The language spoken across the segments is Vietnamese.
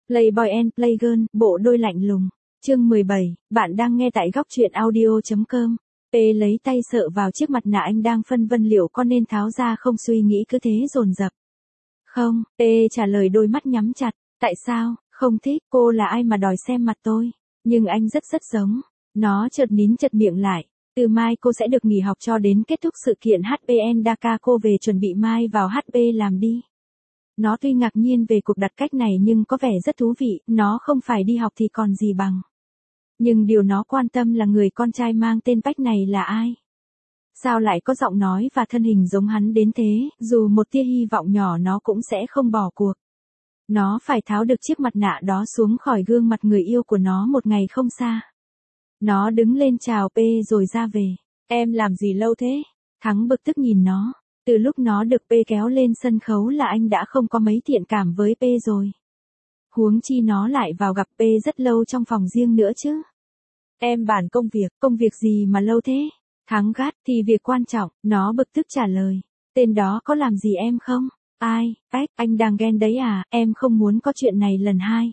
Playboy and Playgirl, bộ đôi lạnh lùng. Chương 17, bạn đang nghe tại góc truyện audio.com. P lấy tay sợ vào chiếc mặt nạ anh đang phân vân liệu có nên tháo ra không, suy nghĩ cứ thế dồn dập. Không, P trả lời đôi mắt nhắm chặt. Tại sao, không thích, cô là ai mà đòi xem mặt tôi? Nhưng anh rất giống. Nó chợt nín chặt miệng lại. Từ mai cô sẽ được nghỉ học cho đến kết thúc sự kiện HBN Dakar, cô về chuẩn bị mai vào HB làm đi. Nó tuy ngạc nhiên về cuộc đặt cách này nhưng có vẻ rất thú vị, nó không phải đi học thì còn gì bằng. Nhưng điều nó quan tâm là người con trai mang tên Bách này là ai? Sao lại có giọng nói và thân hình giống hắn đến thế, dù một tia hy vọng nhỏ nó cũng sẽ không bỏ cuộc. Nó phải tháo được chiếc mặt nạ đó xuống khỏi gương mặt người yêu của nó một ngày không xa. Nó đứng lên chào P rồi ra về. Em làm gì lâu thế? Thắng bực tức nhìn nó. Từ lúc nó được P kéo lên sân khấu là anh đã không có mấy thiện cảm với P rồi. Huống chi nó lại vào gặp P rất lâu trong phòng riêng nữa chứ. Em bàn công việc gì mà lâu thế? Thắng gắt, thì việc quan trọng, nó bực tức trả lời. Tên đó có làm gì em không? Ai, Bách, anh đang ghen đấy à, em không muốn có chuyện này lần hai.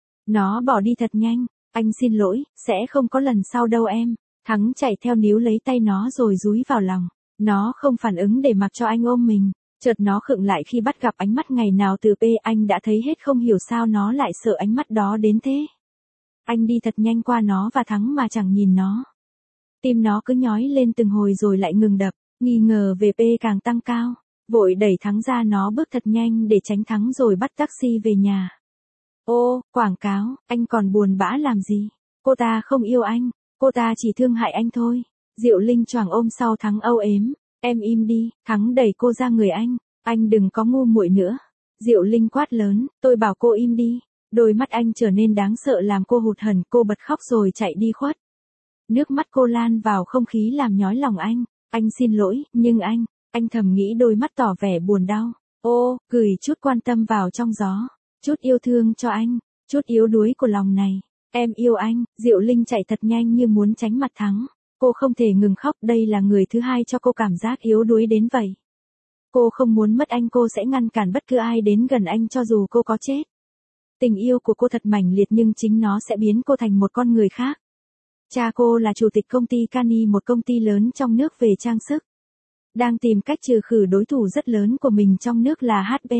Nó bỏ đi thật nhanh, anh xin lỗi, sẽ không có lần sau đâu em. Thắng chạy theo níu lấy tay nó rồi dúi vào lòng. Nó không phản ứng để mặc cho anh ôm mình. Chợt nó khựng lại khi bắt gặp ánh mắt ngày nào từ P, anh đã thấy hết, không hiểu sao nó lại sợ ánh mắt đó đến thế. Anh đi thật nhanh qua nó và Thắng mà chẳng nhìn nó. Tim nó cứ nhói lên từng hồi rồi lại ngừng đập, nghi ngờ về P càng tăng cao. Vội đẩy Thắng ra, nó bước thật nhanh để tránh Thắng rồi bắt taxi về nhà. Ô, quảng cáo, anh còn buồn bã làm gì? Cô ta không yêu anh, cô ta chỉ thương hại anh thôi. Diệu Linh choàng ôm sau Thắng âu yếm. Em im đi, Thắng đẩy cô ra người anh đừng có ngu muội nữa. Diệu Linh quát lớn, tôi bảo cô im đi. Đôi mắt anh trở nên đáng sợ làm cô hụt hẫng, cô bật khóc rồi chạy đi khuất. Nước mắt cô lan vào không khí làm nhói lòng anh xin lỗi, nhưng anh thầm nghĩ, đôi mắt tỏ vẻ buồn đau. Ô, gửi chút quan tâm vào trong gió, chút yêu thương cho anh, chút yếu đuối của lòng này. Em yêu anh. Diệu Linh chạy thật nhanh như muốn tránh mặt Thắng. Cô không thể ngừng khóc, đây là người thứ hai cho cô cảm giác yếu đuối đến vậy. Cô không muốn mất anh, cô sẽ ngăn cản bất cứ ai đến gần anh cho dù cô có chết. Tình yêu của cô thật mãnh liệt nhưng chính nó sẽ biến cô thành một con người khác. Cha cô là chủ tịch công ty Cani, một công ty lớn trong nước về trang sức. Đang tìm cách trừ khử đối thủ rất lớn của mình trong nước là HB.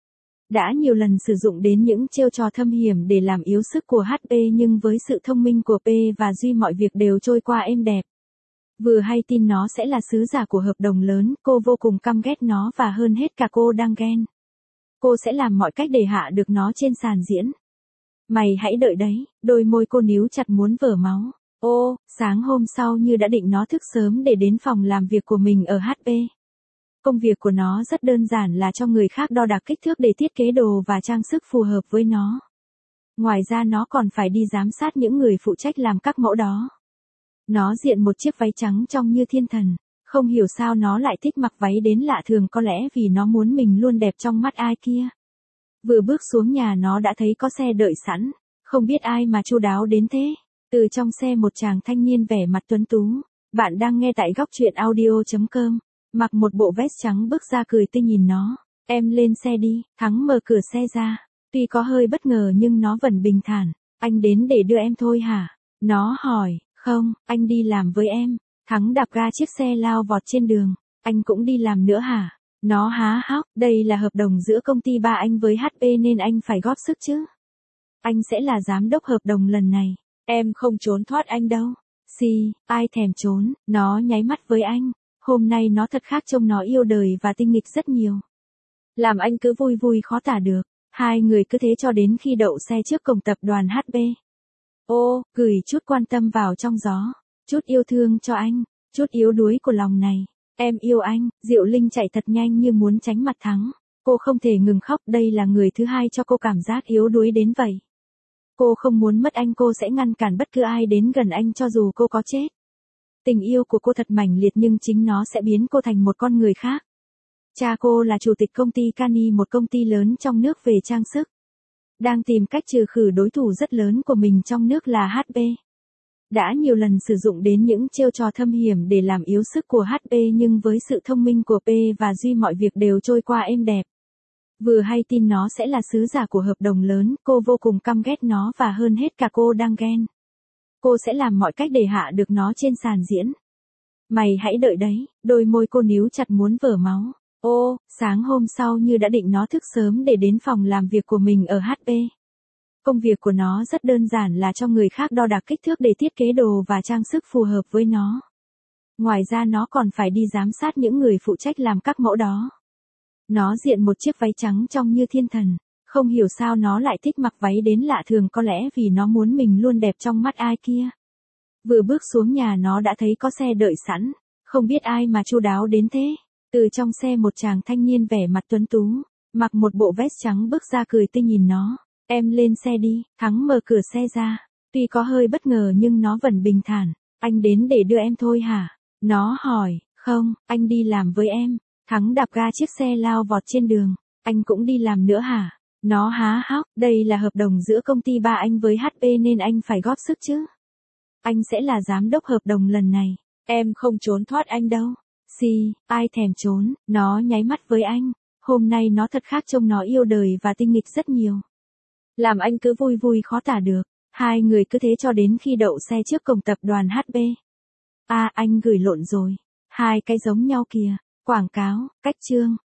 Đã nhiều lần sử dụng đến những chiêu trò thâm hiểm để làm yếu sức của HB, nhưng với sự thông minh của P và Duy mọi việc đều trôi qua êm đẹp. Vừa hay tin nó sẽ là sứ giả của hợp đồng lớn, cô vô cùng căm ghét nó và hơn hết cả cô đang ghen. Cô sẽ làm mọi cách để hạ được nó trên sàn diễn. Mày hãy đợi đấy, đôi môi cô níu chặt muốn vỡ máu. Ô, sáng hôm sau như đã định, nó thức sớm để đến phòng làm việc của mình ở HB. Công việc của nó rất đơn giản, là cho người khác đo đạc kích thước để thiết kế đồ và trang sức phù hợp với nó. Ngoài ra nó còn phải đi giám sát những người phụ trách làm các mẫu đó. Nó diện một chiếc váy trắng trông như thiên thần. Không hiểu sao nó lại thích mặc váy đến lạ thường, có lẽ vì nó muốn mình luôn đẹp trong mắt ai kia. Vừa bước xuống nhà nó đã thấy có xe đợi sẵn. Không biết ai mà chu đáo đến thế. Từ trong xe một chàng thanh niên vẻ mặt tuấn tú. Bạn đang nghe tại góc truyện audio.com. Mặc một bộ vest trắng bước ra cười tươi nhìn nó. Em lên xe đi. Thắng mở cửa xe ra. Tuy có hơi bất ngờ nhưng nó vẫn bình thản. Anh đến để đưa em thôi hả? Nó hỏi. Không, anh đi làm với em. Thắng đạp ga chiếc xe lao vọt trên đường. Anh cũng đi làm nữa hả? Nó há hốc, đây là hợp đồng giữa công ty ba anh với HB nên anh phải góp sức chứ. Anh sẽ là giám đốc hợp đồng lần này. Em không trốn thoát anh đâu. Ai thèm trốn. Nó nháy mắt với anh. Hôm nay nó thật khác, trông nó yêu đời và tinh nghịch rất nhiều. Làm anh cứ vui vui khó tả được. Hai người cứ thế cho đến khi đậu xe trước cổng tập đoàn HB. Ô, gửi chút quan tâm vào trong gió, chút yêu thương cho anh, chút yếu đuối của lòng này. Em yêu anh. Diệu Linh chạy thật nhanh như muốn tránh mặt Thắng. Cô không thể ngừng khóc, đây là người thứ hai cho cô cảm giác yếu đuối đến vậy. Cô không muốn mất anh, cô sẽ ngăn cản bất cứ ai đến gần anh cho dù cô có chết. Tình yêu của cô thật mãnh liệt nhưng chính nó sẽ biến cô thành một con người khác. Cha cô là chủ tịch công ty Cani, một công ty lớn trong nước về trang sức. Đang tìm cách trừ khử đối thủ rất lớn của mình trong nước là HB. Đã nhiều lần sử dụng đến những chiêu trò thâm hiểm để làm yếu sức của HB, nhưng với sự thông minh của P và Duy mọi việc đều trôi qua êm đẹp. Vừa hay tin nó sẽ là sứ giả của hợp đồng lớn, cô vô cùng căm ghét nó và hơn hết cả cô đang ghen. Cô sẽ làm mọi cách để hạ được nó trên sàn diễn. Mày hãy đợi đấy, đôi môi cô níu chặt muốn vở máu. Ô, sáng hôm sau như đã định nó thức sớm để đến phòng làm việc của mình ở HP. Công việc của nó rất đơn giản là cho người khác đo đạc kích thước để thiết kế đồ và trang sức phù hợp với nó. Ngoài ra nó còn phải đi giám sát những người phụ trách làm các mẫu đó. Nó diện một chiếc váy trắng trông như thiên thần. Không hiểu sao nó lại thích mặc váy đến lạ thường, có lẽ vì nó muốn mình luôn đẹp trong mắt ai kia. Vừa bước xuống nhà nó đã thấy có xe đợi sẵn. Không biết ai mà chu đáo đến thế. Từ trong xe một chàng thanh niên vẻ mặt tuấn tú, mặc một bộ vest trắng bước ra cười tươi nhìn nó. Em lên xe đi, Thắng mở cửa xe ra. Tuy có hơi bất ngờ nhưng nó vẫn bình thản. Anh đến để đưa em thôi hả? Nó hỏi, không, anh đi làm với em. Thắng đạp ga chiếc xe lao vọt trên đường. Anh cũng đi làm nữa hả? Nó há hốc, đây là hợp đồng giữa công ty ba anh với HP nên anh phải góp sức chứ. Anh sẽ là giám đốc hợp đồng lần này. Em không trốn thoát anh đâu. Ai thèm trốn, nó nháy mắt với anh. Hôm nay nó thật khác, trông nó yêu đời và tinh nghịch rất nhiều. Làm anh cứ vui vui khó tả được. Hai người cứ thế cho đến khi đậu xe trước cổng tập đoàn HP. À, anh gửi lộn rồi. Hai cái giống nhau kìa. Quảng cáo, cách chương.